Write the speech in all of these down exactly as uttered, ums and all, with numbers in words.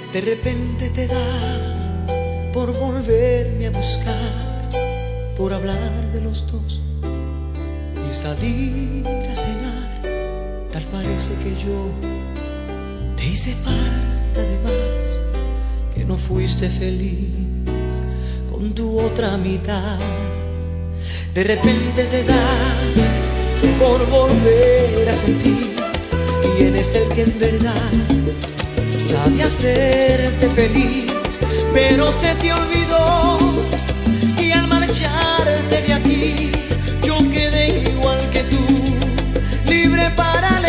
De repente te da por volverme a buscar, por hablar de los dos y salir a cenar. Tal parece que yo te hice falta de más, que no fuiste feliz con tu otra mitad. De repente te da por volver a sentir quién es el que en verdad sabe hacerte feliz, pero se te olvidó que al marcharte de aquí yo quedé igual que tú, libre para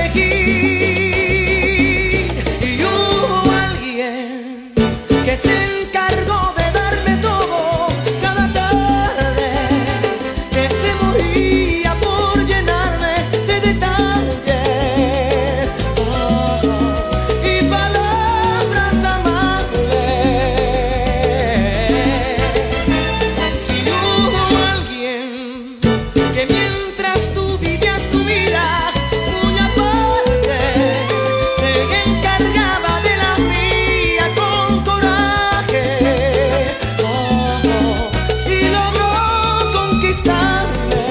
elegir. Y hubo alguien que se encargó de darme todo cada tarde, que se moría por llenarme de detalles, oh, y palabras amables. Si hubo alguien que mientras tú vivías tu vida muy aparte se encargaba de la mía con coraje, oh, y logró conquistarme,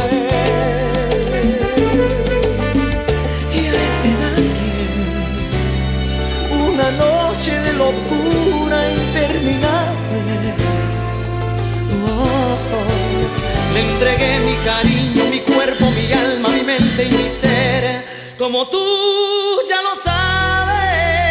y a ese alguien una noche de locura interminable, oh, le entregué mi cariño, mi cuerpo, mi alma, mi mente y mi ser, como tú ya lo sabes.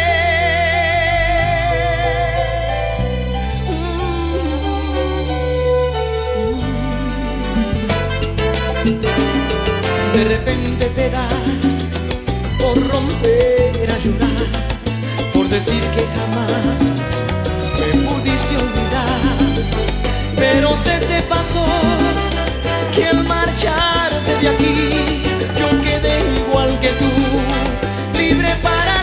De repente te da por romper a llorar, por decir que jamás me pudiste olvidar, pero se te pasó que al marcharte de aquí yo quedé igual que tú, libre para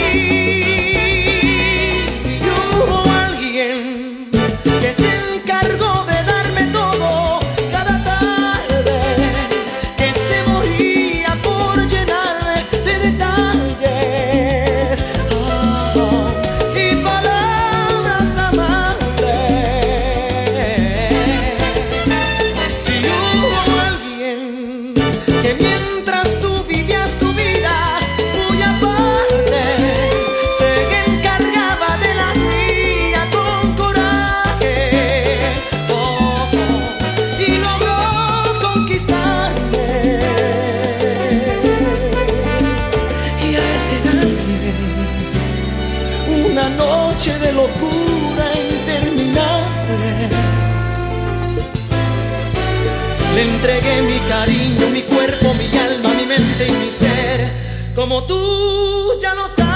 elegir. Y hubo alguien que se encargó de darme todo cada tarde, que se moría por llenarme de detalles, oh, y palabras amables. Si hubo alguien que mientras tú vivías tu vida muy aparte se encargaba de la mía con coraje, oh, y logró conquistarme, y a ese alguien una noche de locura interminable le entregué mi cariño, mi cuerpo, mi alma, mi mente y mi ser, como tú ya lo sabes.